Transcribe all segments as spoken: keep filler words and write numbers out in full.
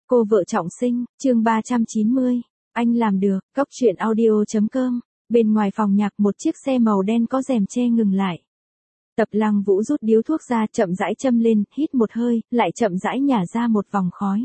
Cô vợ trọng sinh, chương ba trăm chín mươi. Anh làm được, Cóc truyện audio chấm com. Bên ngoài phòng nhạc một chiếc xe màu đen có rèm che ngừng lại. Tập Lăng Vũ rút điếu thuốc ra chậm rãi châm lên, hít một hơi, lại chậm rãi nhả ra một vòng khói.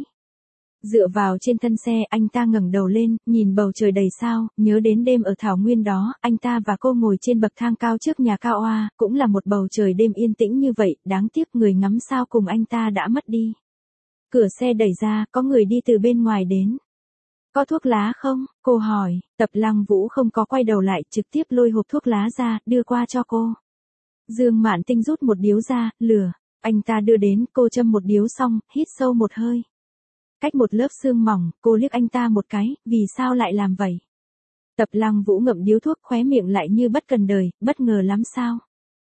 Dựa vào trên thân xe, anh ta ngẩng đầu lên, nhìn bầu trời đầy sao, nhớ đến đêm ở Thảo Nguyên đó, anh ta và cô ngồi trên bậc thang cao trước nhà cao oa, cũng là một bầu trời đêm yên tĩnh như vậy, đáng tiếc người ngắm sao cùng anh ta đã mất đi. Cửa xe đẩy ra, có người đi từ bên ngoài đến. Có thuốc lá không? Cô hỏi, Tập Lăng Vũ không có quay đầu lại, trực tiếp lôi hộp thuốc lá ra, đưa qua cho cô. Dương Mạn Tinh rút một điếu ra, lửa, anh ta đưa đến, cô châm một điếu xong, hít sâu một hơi. Cách một lớp sương mỏng, cô liếc anh ta một cái, vì sao lại làm vậy? Tập Lăng Vũ ngậm điếu thuốc khóe miệng lại như bất cần đời, bất ngờ lắm sao?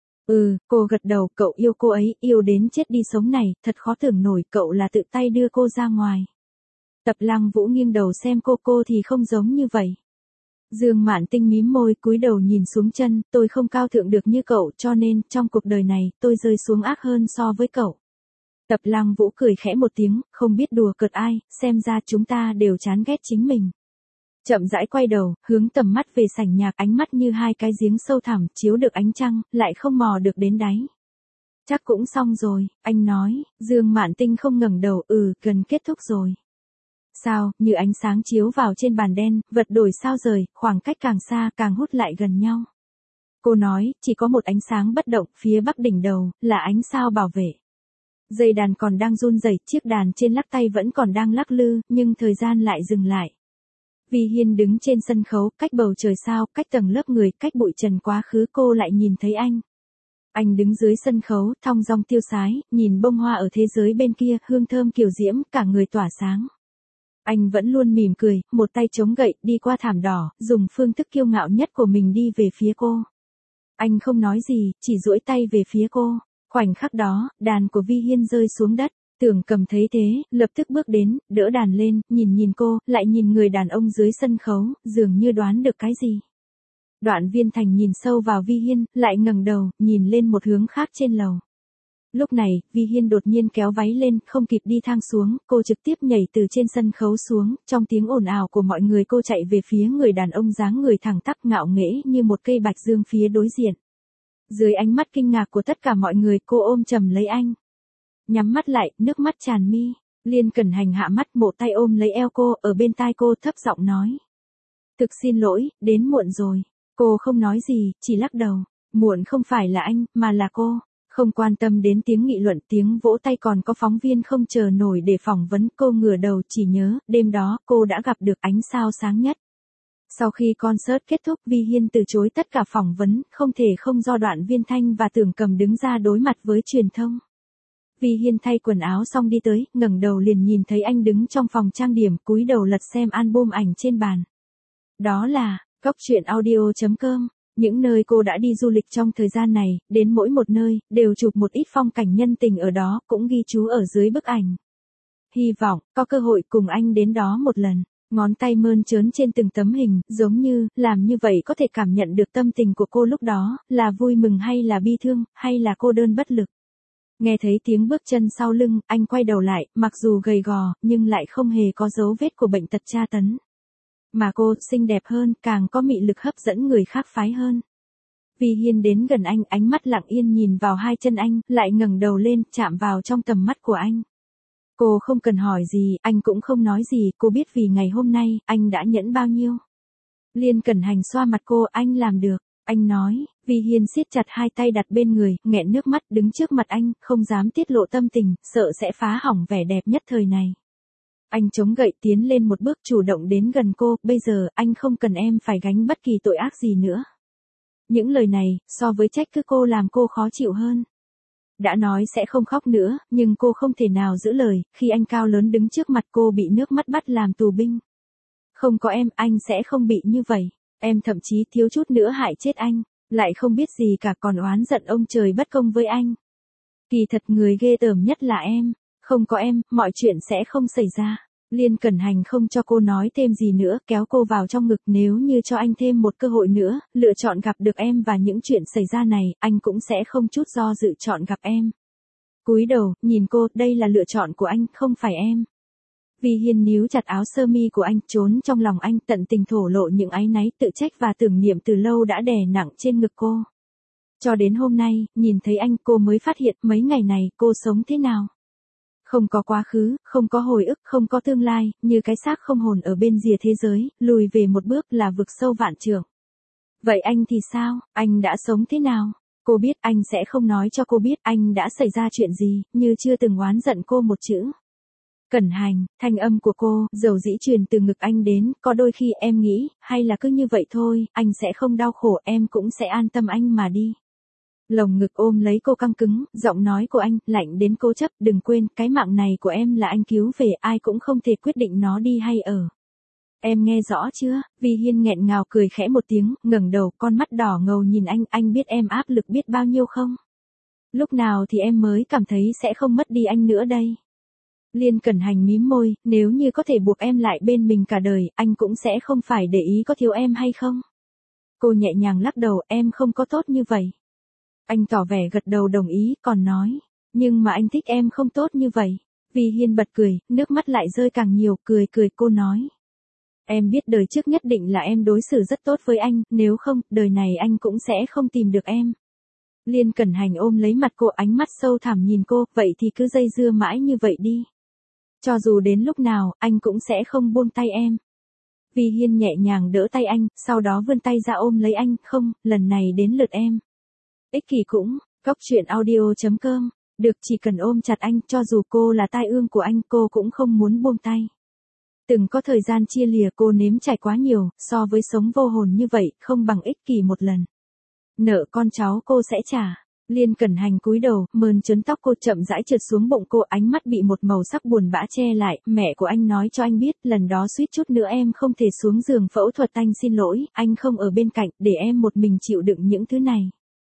Ừ, cô gật đầu, cậu yêu cô ấy, yêu đến chết đi sống này, thật khó tưởng nổi, cậu là tự tay đưa cô ra ngoài. Tập Lăng Vũ nghiêng đầu xem cô, cô thì không giống như vậy. Dương Mạn Tinh mím môi, cúi đầu nhìn xuống chân, tôi không cao thượng được như cậu, cho nên, trong cuộc đời này, tôi rơi xuống ác hơn so với cậu. Tập Lăng Vũ cười khẽ một tiếng, không biết đùa cợt ai, xem ra chúng ta đều chán ghét chính mình. Chậm rãi quay đầu, hướng tầm mắt về sảnh nhạc, ánh mắt như hai cái giếng sâu thẳm, chiếu được ánh trăng, lại không mò được đến đáy. Chắc cũng xong rồi, anh nói. Dương Mạn Tinh không ngẩng đầu, ừ, gần kết thúc rồi. Sao, như ánh sáng chiếu vào trên bàn đen, vật đổi sao rời, khoảng cách càng xa càng hút lại gần nhau. Cô nói, chỉ có một ánh sáng bất động, phía bắc đỉnh đầu, là ánh sao bảo vệ. Dây đàn còn đang run rẩy, chiếc đàn trên lắc tay vẫn còn đang lắc lư, nhưng thời gian lại dừng lại. Vi Hiên đứng trên sân khấu, cách bầu trời sao, cách tầng lớp người, cách bụi trần quá khứ, cô lại nhìn thấy anh. Anh đứng dưới sân khấu, thong dong tiêu sái, nhìn bông hoa ở thế giới bên kia, hương thơm kiều diễm, cả người tỏa sáng. Anh vẫn luôn mỉm cười, một tay chống gậy, đi qua thảm đỏ, dùng phương thức kiêu ngạo nhất của mình đi về phía cô. Anh không nói gì, chỉ duỗi tay về phía cô. Khoảnh khắc đó, đàn của Vi Hiên rơi xuống đất. Tưởng Cầm thấy thế, lập tức bước đến, đỡ đàn lên, nhìn nhìn cô, lại nhìn người đàn ông dưới sân khấu, dường như đoán được cái gì. Đoạn Viên Thành nhìn sâu vào Vi Hiên, lại ngẩng đầu, nhìn lên một hướng khác trên lầu. Lúc này, Vi Hiên đột nhiên kéo váy lên, không kịp đi thang xuống, cô trực tiếp nhảy từ trên sân khấu xuống, trong tiếng ồn ào của mọi người cô chạy về phía người đàn ông dáng người thẳng tắp ngạo nghễ như một cây bạch dương phía đối diện. Dưới ánh mắt kinh ngạc của tất cả mọi người, cô ôm chầm lấy anh. Nhắm mắt lại, nước mắt tràn mi. Liên Cẩn Hành hạ mắt, một tay ôm lấy eo cô, ở bên tai cô thấp giọng nói. Thực xin lỗi, đến muộn rồi. Cô không nói gì, chỉ lắc đầu. Muộn không phải là anh, mà là cô. Không quan tâm đến tiếng nghị luận, tiếng vỗ tay, còn có phóng viên không chờ nổi để phỏng vấn. Cô ngửa đầu chỉ nhớ, đêm đó, cô đã gặp được ánh sao sáng nhất. Sau khi concert kết thúc, Vi Hiên từ chối tất cả phỏng vấn, không thể không do Đoạn Viên Thanh và Tưởng Cầm đứng ra đối mặt với truyền thông. Vi Hiên thay quần áo xong đi tới, ngẩng đầu liền nhìn thấy anh đứng trong phòng trang điểm, cúi đầu lật xem album ảnh trên bàn. Đó là, Cóc truyện audio chấm com. Những nơi cô đã đi du lịch trong thời gian này, đến mỗi một nơi, đều chụp một ít phong cảnh nhân tình ở đó, cũng ghi chú ở dưới bức ảnh. Hy vọng, có cơ hội cùng anh đến đó một lần. Ngón tay mơn trớn trên từng tấm hình, giống như, làm như vậy có thể cảm nhận được tâm tình của cô lúc đó, là vui mừng hay là bi thương, hay là cô đơn bất lực. Nghe thấy tiếng bước chân sau lưng, anh quay đầu lại, mặc dù gầy gò, nhưng lại không hề có dấu vết của bệnh tật tra tấn. Mà cô, xinh đẹp hơn, càng có mị lực hấp dẫn người khác phái hơn. Vi Hiên đến gần anh, ánh mắt lặng yên nhìn vào hai chân anh, lại ngẩng đầu lên, chạm vào trong tầm mắt của anh. Cô không cần hỏi gì, anh cũng không nói gì, cô biết vì ngày hôm nay, anh đã nhẫn bao nhiêu. Liên Cẩn Hành xoa mặt cô, anh làm được, anh nói. Vi Hiên siết chặt hai tay đặt bên người, nghẹn nước mắt, đứng trước mặt anh, không dám tiết lộ tâm tình, sợ sẽ phá hỏng vẻ đẹp nhất thời này. Anh chống gậy tiến lên một bước, chủ động đến gần cô, bây giờ, anh không cần em phải gánh bất kỳ tội ác gì nữa. Những lời này, so với trách cứ cô làm cô khó chịu hơn. Đã nói sẽ không khóc nữa, nhưng cô không thể nào giữ lời, khi anh cao lớn đứng trước mặt cô bị nước mắt bắt làm tù binh. Không có em, anh sẽ không bị như vậy. Em thậm chí thiếu chút nữa hại chết anh, lại không biết gì cả, còn oán giận ông trời bất công với anh. Kỳ thật người ghê tởm nhất là em, không có em, mọi chuyện sẽ không xảy ra. Liên Cẩn Hành không cho cô nói thêm gì nữa, kéo cô vào trong ngực, nếu như cho anh thêm một cơ hội nữa, lựa chọn gặp được em và những chuyện xảy ra này, anh cũng sẽ không chút do dự chọn gặp em. Cúi đầu, nhìn cô, đây là lựa chọn của anh, không phải em. Vi Hiên níu chặt áo sơ mi của anh, trốn trong lòng anh, tận tình thổ lộ những áy náy, tự trách và tưởng niệm từ lâu đã đè nặng trên ngực cô. Cho đến hôm nay, nhìn thấy anh, cô mới phát hiện mấy ngày này cô sống thế nào. Không có quá khứ, không có hồi ức, không có tương lai, như cái xác không hồn ở bên rìa thế giới, lùi về một bước là vực sâu vạn trượng. Vậy anh thì sao, anh đã sống thế nào? Cô biết anh sẽ không nói cho cô biết anh đã xảy ra chuyện gì, như chưa từng oán giận cô một chữ. Cẩn Hành, thanh âm của cô, dầu dĩ truyền từ ngực anh đến, có đôi khi em nghĩ, hay là cứ như vậy thôi, anh sẽ không đau khổ, em cũng sẽ an tâm anh mà đi. Lồng ngực ôm lấy cô căng cứng, giọng nói của anh, lạnh đến cố chấp, đừng quên, cái mạng này của em là anh cứu về, ai cũng không thể quyết định nó đi hay ở. Em nghe rõ chưa? Vi Hiên nghẹn ngào cười khẽ một tiếng, ngẩng đầu, con mắt đỏ ngầu nhìn anh, anh biết em áp lực biết bao nhiêu không? Lúc nào thì em mới cảm thấy sẽ không mất đi anh nữa đây? Liên Cẩn Hành mím môi, nếu như có thể buộc em lại bên mình cả đời, anh cũng sẽ không phải để ý có thiếu em hay không? Cô nhẹ nhàng lắc đầu, em không có tốt như vậy. Anh tỏ vẻ gật đầu đồng ý, còn nói, nhưng mà anh thích em không tốt như vậy. Vi Hiên bật cười, nước mắt lại rơi càng nhiều, cười cười cô nói. Em biết đời trước nhất định là em đối xử rất tốt với anh, nếu không, đời này anh cũng sẽ không tìm được em. Liên Cẩn Hành ôm lấy mặt cô, ánh mắt sâu thẳm nhìn cô, vậy thì cứ dây dưa mãi như vậy đi. Cho dù đến lúc nào, anh cũng sẽ không buông tay em. Vi Hiên nhẹ nhàng đỡ tay anh, sau đó vươn tay ra ôm lấy anh, không, lần này đến lượt em. Ích kỷ cũng, cóc truyện audio chấm com, được chỉ cần ôm chặt anh, cho dù cô là tai ương của anh, cô cũng không muốn buông tay. Từng có thời gian chia lìa cô nếm trải quá nhiều, so với sống vô hồn như vậy, không bằng ích kỷ một lần. Nợ con cháu cô sẽ trả. Liên Cẩn Hành cúi đầu, mơn trớn tóc cô chậm rãi trượt xuống bụng cô, ánh mắt bị một màu sắc buồn bã che lại, mẹ của anh nói cho anh biết, lần đó suýt chút nữa em không thể xuống giường phẫu thuật, anh xin lỗi, anh không ở bên cạnh, để em một mình chịu đựng những thứ này.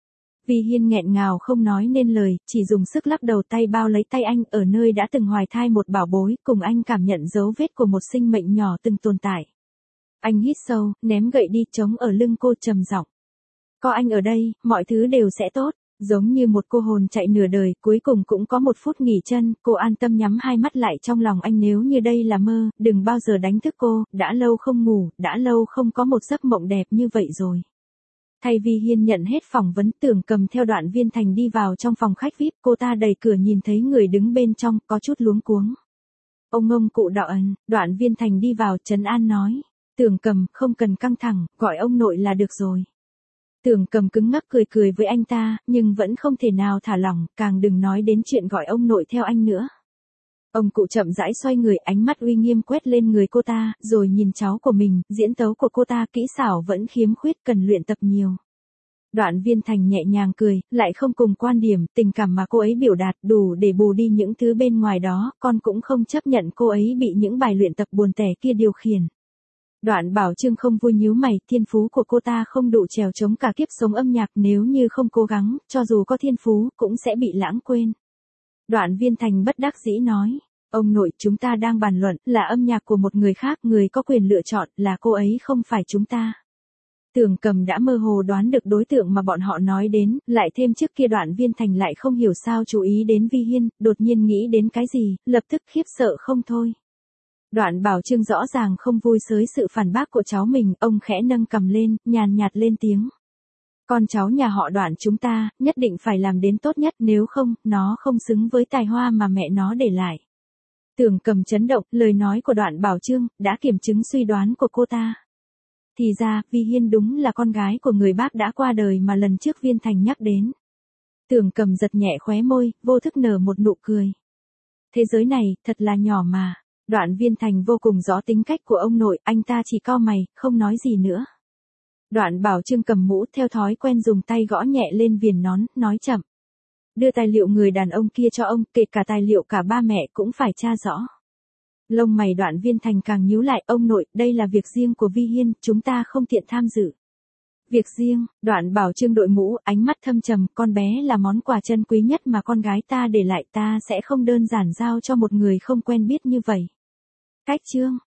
Vi Hiên nghẹn ngào không nói nên lời, chỉ dùng sức lắc đầu, tay bao lấy tay anh, ở nơi đã từng hoài thai một bảo bối, cùng anh cảm nhận dấu vết của một sinh mệnh nhỏ từng tồn tại. Anh hít sâu, ném gậy đi, chống ở lưng cô trầm giọng. Có anh ở đây, mọi thứ đều sẽ tốt. Giống như một cô hồn chạy nửa đời, cuối cùng cũng có một phút nghỉ chân, cô an tâm nhắm hai mắt lại trong lòng anh, nếu như đây là mơ, đừng bao giờ đánh thức cô, đã lâu không ngủ, đã lâu không có một giấc mộng đẹp như vậy rồi. Thay vì Hiên nhận hết phỏng vấn, Tưởng Cầm theo Đoạn Viên Thành đi vào trong phòng khách vi ai pi, cô ta đẩy cửa nhìn thấy người đứng bên trong, có chút luống cuống. Ông ông cụ Đọ Ẩn, Đoạn Viên Thành đi vào, trấn an nói. Tưởng Cầm, không cần căng thẳng, gọi ông nội là được rồi. Tưởng Cầm cứng ngắc cười cười với anh ta, nhưng vẫn không thể nào thả lỏng, càng đừng nói đến chuyện gọi ông nội theo anh nữa. Ông cụ chậm rãi xoay người, ánh mắt uy nghiêm quét lên người cô ta, rồi nhìn cháu của mình, diễn tấu của cô ta kỹ xảo vẫn khiếm khuyết, cần luyện tập nhiều. Đoạn Viên Thành nhẹ nhàng cười, lại không cùng quan điểm, tình cảm mà cô ấy biểu đạt đủ để bù đi những thứ bên ngoài đó, con cũng không chấp nhận cô ấy bị những bài luyện tập buồn tẻ kia điều khiển. Đoạn Bảo Trương không vui nhíu mày, thiên phú của cô ta không đủ trèo chống cả kiếp sống âm nhạc, nếu như không cố gắng, cho dù có thiên phú, cũng sẽ bị lãng quên. Đoạn Viên Thành bất đắc dĩ nói, ông nội, chúng ta đang bàn luận, là âm nhạc của một người khác, người có quyền lựa chọn, là cô ấy không phải chúng ta. Tưởng Cầm đã mơ hồ đoán được đối tượng mà bọn họ nói đến, lại thêm trước kia Đoạn Viên Thành lại không hiểu sao chú ý đến Vi Hiên, đột nhiên nghĩ đến cái gì, lập tức khiếp sợ không thôi. Đoạn Bảo Trương rõ ràng không vui với sự phản bác của cháu mình, ông khẽ nâng cằm lên, nhàn nhạt lên tiếng. Con cháu nhà họ Đoạn chúng ta, nhất định phải làm đến tốt nhất, nếu không, nó không xứng với tài hoa mà mẹ nó để lại. Tưởng Cầm chấn động, lời nói của Đoạn Bảo Trương, đã kiểm chứng suy đoán của cô ta. Thì ra, Vi Hiên đúng là con gái của người bác đã qua đời mà lần trước Viên Thành nhắc đến. Tưởng Cầm giật nhẹ khóe môi, vô thức nở một nụ cười. Thế giới này, thật là nhỏ mà. Đoạn Viên Thành vô cùng rõ tính cách của ông nội, anh ta chỉ cau mày, không nói gì nữa. Đoạn Bảo Trương cầm mũ, theo thói quen dùng tay gõ nhẹ lên viền nón, nói chậm. Đưa tài liệu người đàn ông kia cho ông, kể cả tài liệu cả ba mẹ cũng phải tra rõ. Lông mày Đoạn Viên Thành càng nhíu lại, ông nội, đây là việc riêng của Vi Hiên, chúng ta không tiện tham dự. Việc riêng, Đoạn Bảo Trương đội mũ, ánh mắt thâm trầm, con bé là món quà chân quý nhất mà con gái ta để lại, ta sẽ không đơn giản giao cho một người không quen biết như vậy. Cách chương